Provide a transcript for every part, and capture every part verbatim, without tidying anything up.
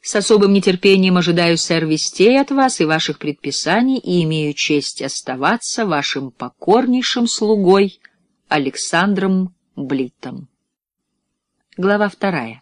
С особым нетерпением ожидаю, сэр, вестей от вас и ваших предписаний, и имею честь оставаться вашим покорнейшим слугой Александром Блиттом. Глава вторая.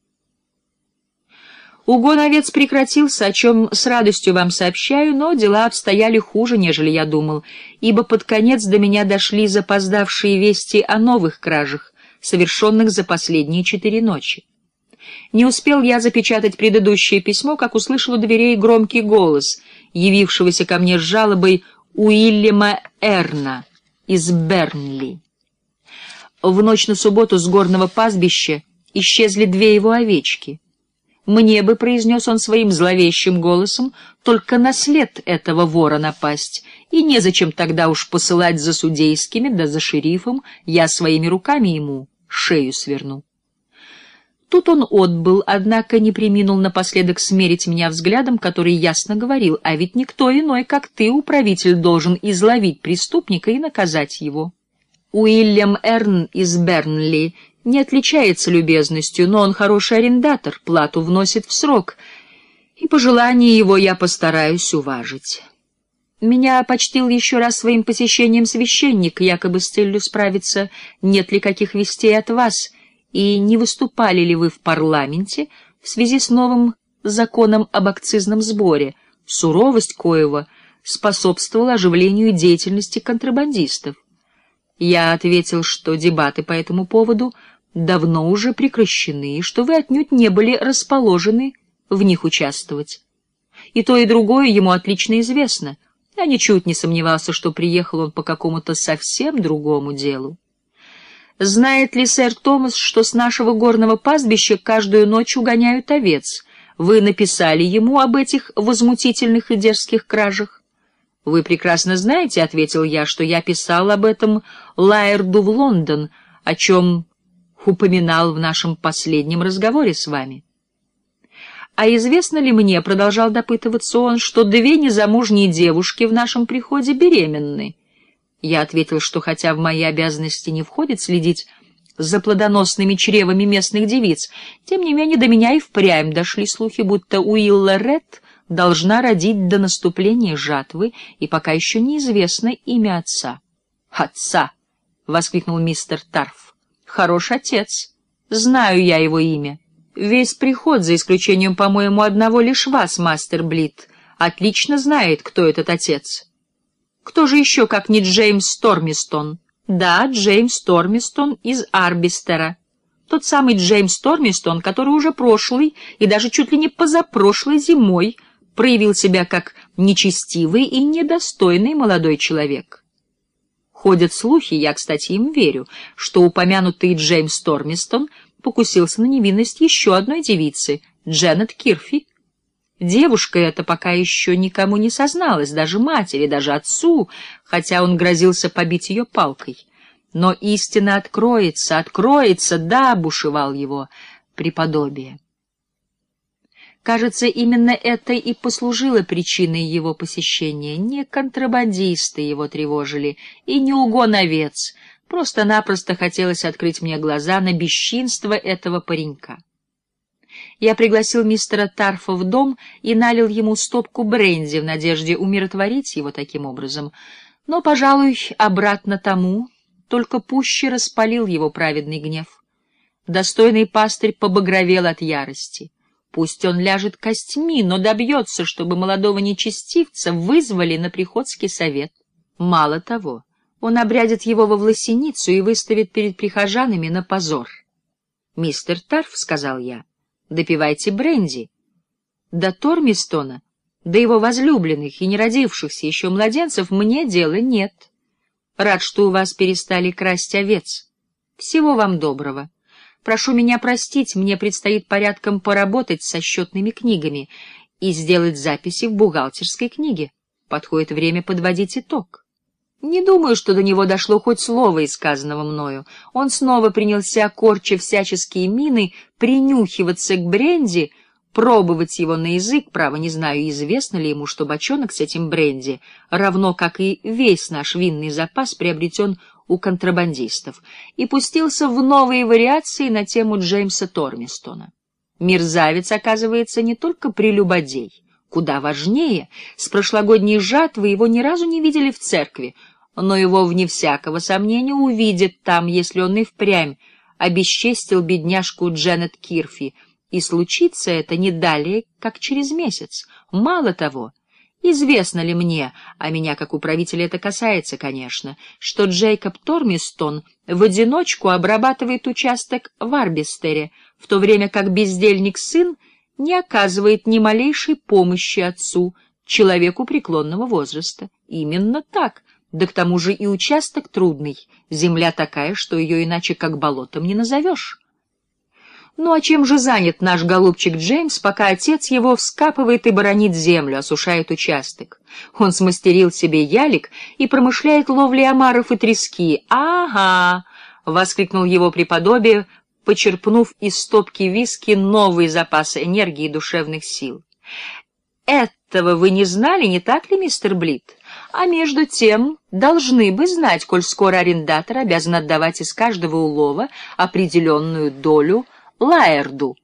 Угон овец прекратился, о чем с радостью вам сообщаю, но дела обстояли хуже, нежели я думал, ибо под конец до меня дошли запоздавшие вести о новых кражах, совершенных за последние четыре ночи. Не успел я запечатать предыдущее письмо, как услышал у дверей громкий голос, явившегося ко мне с жалобой Уильяма Эрна из Бернли. В ночь на субботу с горного пастбища исчезли две его овечки. «Мне бы», — произнес он своим зловещим голосом, — «только на след этого вора напасть, и незачем тогда уж посылать за судейскими, да за шерифом, я своими руками ему шею сверну». Тут он отбыл, однако не преминул напоследок смерить меня взглядом, который ясно говорил: «А ведь никто иной, как ты, управитель, должен изловить преступника и наказать его». Уильям Эрн из Бернли не отличается любезностью, но он хороший арендатор, плату вносит в срок, и пожелания его я постараюсь уважить. Меня почтил еще раз своим посещением священник, якобы с целью справиться, нет ли каких вестей от вас, и не выступали ли вы в парламенте в связи с новым законом об акцизном сборе, суровость коего способствовала оживлению деятельности контрабандистов. Я ответил, что дебаты по этому поводу давно уже прекращены, и что вы отнюдь не были расположены в них участвовать. И то, и другое ему отлично известно. Я ничуть не сомневался, что приехал он по какому-то совсем другому делу. Знает ли сэр Томас, что с нашего горного пастбища каждую ночь угоняют овец? Вы написали ему об этих возмутительных и дерзких кражах? Вы прекрасно знаете, — ответил я, — что я писал об этом Лаэрду в Лондон, о чем упоминал в нашем последнем разговоре с вами. А известно ли мне, — продолжал допытываться он, — что две незамужние девушки в нашем приходе беременны? Я ответил, что хотя в мои обязанности не входит следить за плодоносными чревами местных девиц, тем не менее до меня и впрямь дошли слухи, будто Уилла Ред должна родить до наступления жатвы, и пока еще неизвестно имя отца. «Отца!» — воскликнул мистер Тарф. «Хороший отец. Знаю я его имя. Весь приход, за исключением, по-моему, одного лишь вас, мастер Блитт, отлично знает, кто этот отец». Кто же еще, как не Джеймс Тормистон? Да, Джеймс Тормистон из Арбистера. Тот самый Джеймс Тормистон, который уже прошлый и даже чуть ли не позапрошлой зимой проявил себя как нечестивый и недостойный молодой человек. Ходят слухи, я, кстати, им верю, что упомянутый Джеймс Тормистон покусился на невинность еще одной девицы, Дженнет Кирфи. Девушка эта пока еще никому не созналась, даже матери, даже отцу, хотя он грозился побить ее палкой. Но истина откроется, откроется, да, — бушевал его преподобие. Кажется, именно это и послужило причиной его посещения. Не контрабандисты его тревожили, и не угон овец, просто-напросто хотелось открыть мне глаза на бесчинство этого паренька. Я пригласил мистера Тарфа в дом и налил ему стопку бренди в надежде умиротворить его таким образом, но, пожалуй, обратно тому, только пуще распалил его праведный гнев. Достойный пастырь побагровел от ярости. Пусть он ляжет костьми, но добьется, чтобы молодого нечестивца вызвали на приходский совет. Мало того, он обрядит его во власеницу и выставит перед прихожанами на позор. «Мистер Тарф, — сказал я, — допивайте бренди. До Тормистона, до его возлюбленных и неродившихся еще младенцев мне дела нет. Рад, что у вас перестали красть овец. Всего вам доброго. Прошу меня простить, мне предстоит порядком поработать со счетными книгами и сделать записи в бухгалтерской книге. Подходит время подводить итог». Не думаю, что до него дошло хоть слово из сказанного мною. Он снова принялся, корча всяческие мины, принюхиваться к бренди, пробовать его на язык. Право, не знаю, известно ли ему, что бочонок с этим бренди, равно как и весь наш винный запас, приобретен у контрабандистов, и пустился в новые вариации на тему Джеймса Тормистона. Мерзавец, оказывается, не только прелюбодей. Куда важнее, с прошлогодней жатвы его ни разу не видели в церкви, но его, вне всякого сомнения, увидят там, если он и впрямь обесчестил бедняжку Дженнет Кирфи, и случится это не далее, как через месяц. Мало того, известно ли мне, а меня как управителя это касается, конечно, что Джейкоб Тормистон в одиночку обрабатывает участок в Арбистере, в то время как бездельник-сын не оказывает ни малейшей помощи отцу, человеку преклонного возраста. Именно так. Да к тому же и участок трудный, земля такая, что ее иначе как болотом не назовешь. Ну а чем же занят наш голубчик Джеймс, пока отец его вскапывает и боронит землю, осушает участок? Он смастерил себе ялик и промышляет ловлей омаров и трески. «Ага!» — воскликнул его преподобие, почерпнув из стопки виски новый запас энергии и душевных сил. «Этого вы не знали, не так ли, мистер Блит? А между тем должны бы знать, коль скоро арендатор обязан отдавать из каждого улова определенную долю Лаэрду.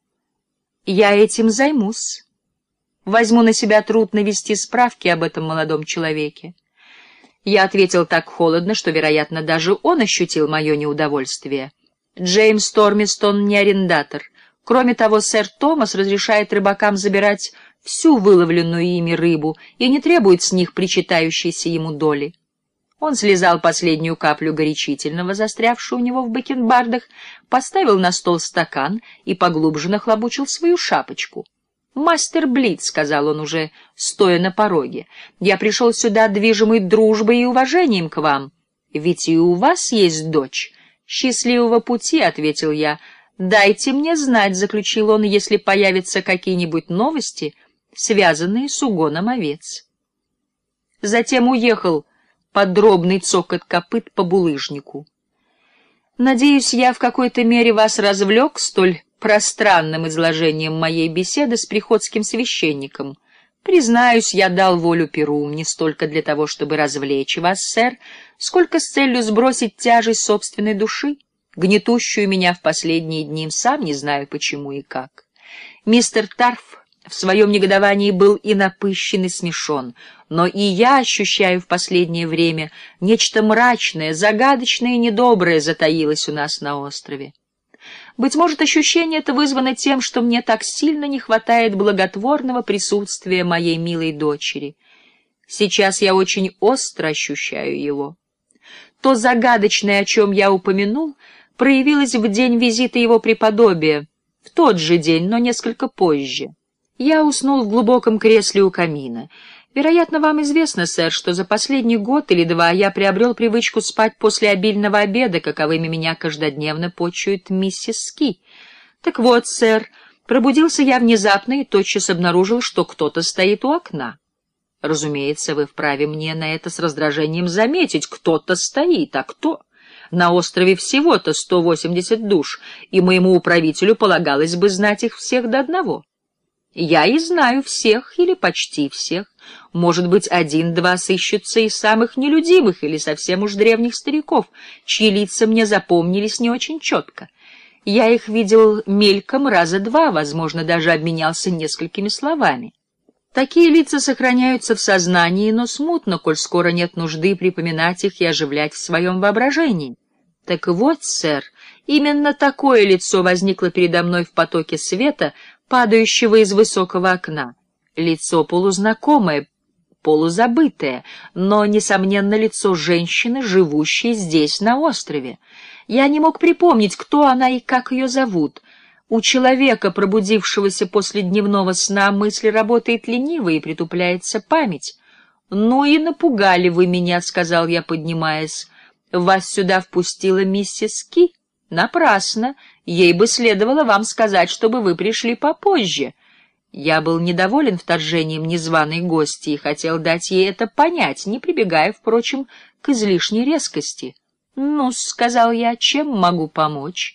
Я этим займусь. Возьму на себя труд навести справки об этом молодом человеке». Я ответил так холодно, что, вероятно, даже он ощутил мое неудовольствие. Джеймс Тормистон не арендатор. Кроме того, сэр Томас разрешает рыбакам забирать всю выловленную ими рыбу и не требует с них причитающейся ему доли. Он слезал последнюю каплю горячительного, застрявшую у него в бакенбардах, поставил на стол стакан и поглубже нахлобучил свою шапочку. «Мастер Блит», — сказал он уже, стоя на пороге, — «я пришел сюда движимый дружбой и уважением к вам. Ведь и у вас есть дочь». «Счастливого пути», — ответил я. «Дайте мне знать», — заключил он, — «если появятся какие-нибудь новости, связанные с угоном овец». Затем уехал под дробный цокот копыт по булыжнику. Надеюсь, я в какой-то мере вас развлек столь пространным изложением моей беседы с приходским священником. Признаюсь, я дал волю перу не столько для того, чтобы развлечь вас, сэр, сколько с целью сбросить тяжесть собственной души, гнетущую меня в последние дни, сам не знаю почему и как. Мистер Тарф в своем негодовании был и напыщен, и смешон, но и я ощущаю в последнее время нечто мрачное, загадочное и недоброе затаилось у нас на острове. Быть может, ощущение это вызвано тем, что мне так сильно не хватает благотворного присутствия моей милой дочери. Сейчас я очень остро ощущаю его. То загадочное, о чем я упомянул, проявилось в день визита его преподобия, в тот же день, но несколько позже. Я уснул в глубоком кресле у камина. Вероятно, вам известно, сэр, что за последний год или два я приобрел привычку спать после обильного обеда, каковыми меня каждодневно почует миссис Ски. Так вот, сэр, пробудился я внезапно и тотчас обнаружил, что кто-то стоит у окна. Разумеется, вы вправе мне на это с раздражением заметить. Кто-то стоит, а кто? На острове всего-то сто восемьдесят душ, и моему управителю полагалось бы знать их всех до одного. Я и знаю всех, или почти всех. Может быть, один-два сыщутся из самых нелюдимых или совсем уж древних стариков, чьи лица мне запомнились не очень четко. Я их видел мельком раза два, возможно, даже обменялся несколькими словами. Такие лица сохраняются в сознании, но смутно, коль скоро нет нужды припоминать их и оживлять в своем воображении. Так вот, сэр, именно такое лицо возникло передо мной в потоке света, падающего из высокого окна. Лицо полузнакомое, полузабытое, но, несомненно, лицо женщины, живущей здесь, на острове. Я не мог припомнить, кто она и как ее зовут. У человека, пробудившегося после дневного сна, мысль работает лениво и притупляется память. «Ну и напугали вы меня», — сказал я, поднимаясь. «Вас сюда впустила миссис Ки? Напрасно. Ей бы следовало вам сказать, чтобы вы пришли попозже». Я был недоволен вторжением незваной гости и хотел дать ей это понять, не прибегая, впрочем, к излишней резкости. «Ну, — сказал я, — чем могу помочь?»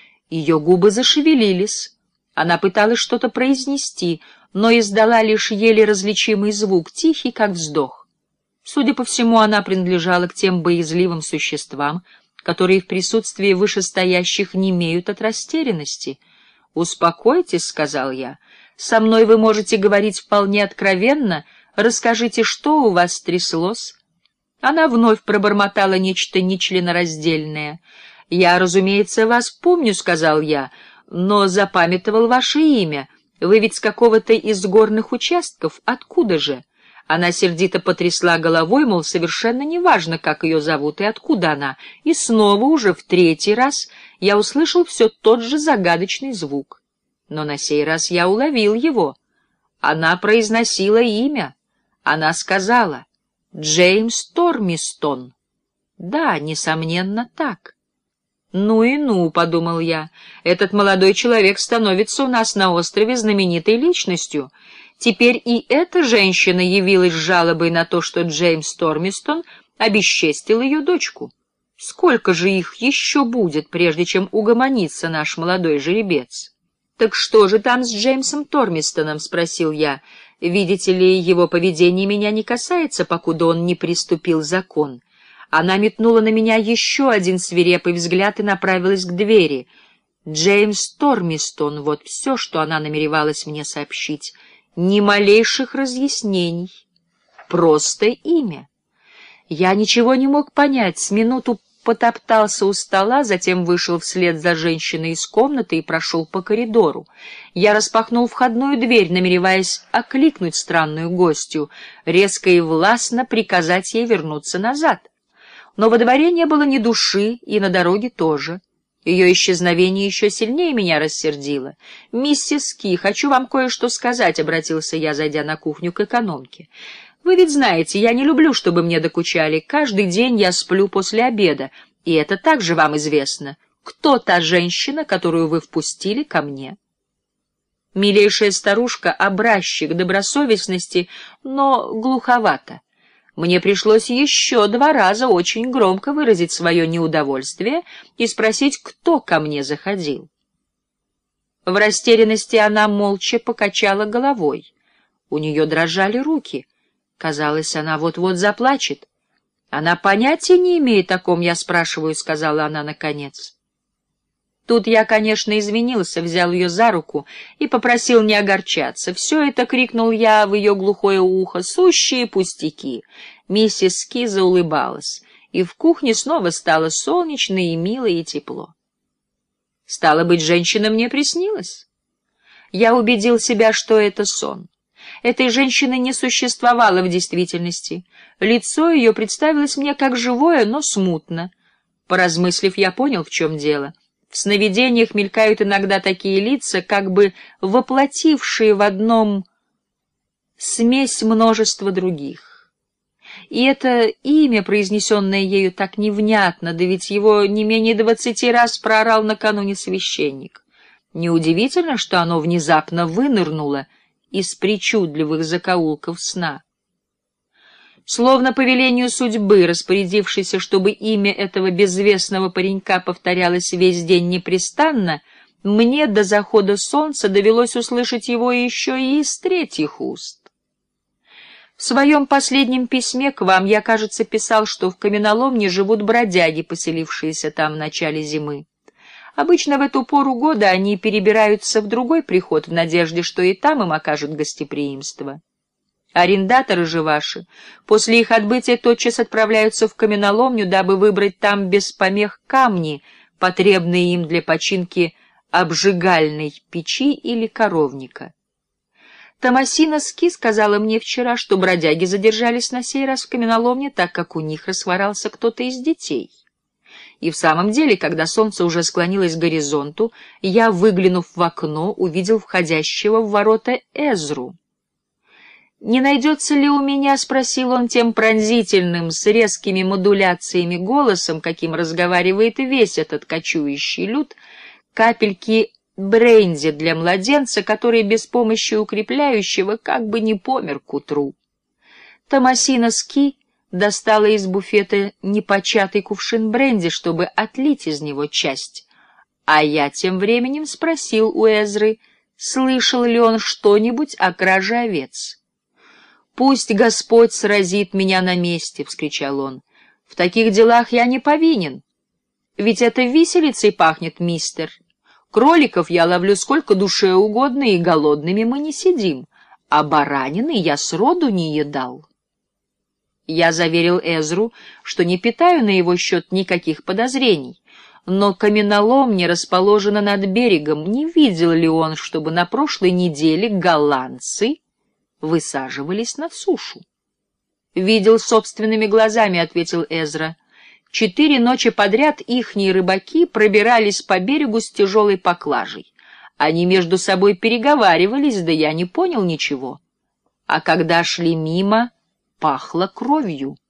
Ее губы зашевелились. Она пыталась что-то произнести, но издала лишь еле различимый звук, тихий, как вздох. Судя по всему, она принадлежала к тем боязливым существам, которые в присутствии вышестоящих немеют от растерянности. «Успокойтесь», — сказал я. «Со мной вы можете говорить вполне откровенно. Расскажите, что у вас стряслось?» Она вновь пробормотала нечто нечленораздельное. «Я, разумеется, вас помню», — сказал я, — «но запамятовал ваше имя. Вы ведь с какого-то из горных участков. Откуда же?» Она сердито потрясла головой, мол, совершенно неважно, как ее зовут и откуда она. И снова, уже в третий раз, я услышал все тот же загадочный звук. Но на сей раз я уловил его. Она произносила имя. Она сказала: «Джеймс Тормистон». Да, несомненно, так. «Ну и ну», — подумал я, — «этот молодой человек становится у нас на острове знаменитой личностью». Теперь и эта женщина явилась с жалобой на то, что Джеймс Тормистон обесчестил ее дочку. Сколько же их еще будет, прежде чем угомонится наш молодой жеребец? «Так что же там с Джеймсом Тормистоном?» — спросил я. «Видите ли, его поведение меня не касается, покуда он не приступил закон». Она метнула на меня еще один свирепый взгляд и направилась к двери. Джеймс Тормистон — вот все, что она намеревалась мне сообщить. Ни малейших разъяснений. Просто имя. Я ничего не мог понять, с минуту потоптался у стола, затем вышел вслед за женщиной из комнаты и прошел по коридору. Я распахнул входную дверь, намереваясь окликнуть странную гостью, резко и властно приказать ей вернуться назад. Но во дворе не было ни души, и на дороге тоже. Ее исчезновение еще сильнее меня рассердило. «Миссис Ки, хочу вам кое-что сказать», — обратился я, зайдя на кухню к экономке. «Вы ведь знаете, я не люблю, чтобы мне докучали. Каждый день я сплю после обеда, и это также вам известно. Кто та женщина, которую вы впустили ко мне?» Милейшая старушка — образчик добросовестности, но глуховато. Мне пришлось еще два раза очень громко выразить свое неудовольствие и спросить, кто ко мне заходил. В растерянности она молча покачала головой. У нее дрожали руки. Казалось, она вот-вот заплачет. «Она понятия не имеет, о ком я спрашиваю», — сказала она наконец. Тут я, конечно, извинился, взял ее за руку и попросил не огорчаться. Все это, крикнул я в ее глухое ухо, сущие пустяки. Миссис Ки заулыбалась, и в кухне снова стало солнечно и мило и тепло. Стало быть, женщина мне приснилась. Я убедил себя, что это сон. Этой женщины не существовало в действительности. Лицо ее представилось мне как живое, но смутно. Поразмыслив, я понял, в чем дело. В сновидениях мелькают иногда такие лица, как бы воплотившие в одном смесь множества других. И это имя, произнесенное ею так невнятно, да ведь его не менее двадцати раз проорал накануне священник. Неудивительно, что оно внезапно вынырнуло из причудливых закоулков сна. Словно по велению судьбы, распорядившейся, чтобы имя этого безвестного паренька повторялось весь день непрестанно, мне до захода солнца довелось услышать его еще и из третьих уст. В своем последнем письме к вам я, кажется, писал, что в каменоломне живут бродяги, поселившиеся там в начале зимы. Обычно в эту пору года они перебираются в другой приход в надежде, что и там им окажут гостеприимство. Арендаторы же ваши после их отбытия тотчас отправляются в каменоломню, дабы выбрать там без помех камни, потребные им для починки обжигальной печи или коровника. Томасина Ски сказала мне вчера, что бродяги задержались на сей раз в каменоломне, так как у них расхворался кто-то из детей. И в самом деле, когда солнце уже склонилось к горизонту, я, выглянув в окно, увидел входящего в ворота Эзру. «Не найдется ли у меня, — спросил он тем пронзительным, с резкими модуляциями голосом, каким разговаривает весь этот кочующий люд, — капельки бренди для младенца, который без помощи укрепляющего как бы не помер к утру?» Томасина Ски достала из буфета непочатый кувшин бренди, чтобы отлить из него часть. А я тем временем спросил у Эзры, слышал ли он что-нибудь о краже овец. «Пусть Господь сразит меня на месте!» — вскричал он. «В таких делах я не повинен. Ведь это виселицей пахнет, мистер. Кроликов я ловлю сколько душе угодно, и голодными мы не сидим, а баранины я сроду не едал». Я заверил Эзру, что не питаю на его счет никаких подозрений, но каменоломня расположена над берегом. Не видел ли он, чтобы на прошлой неделе голландцы высаживались на сушу? «Видел собственными глазами», — ответил Эзра. «Четыре ночи подряд ихние рыбаки пробирались по берегу с тяжелой поклажей. Они между собой переговаривались, да я не понял ничего. А когда шли мимо, пахло кровью».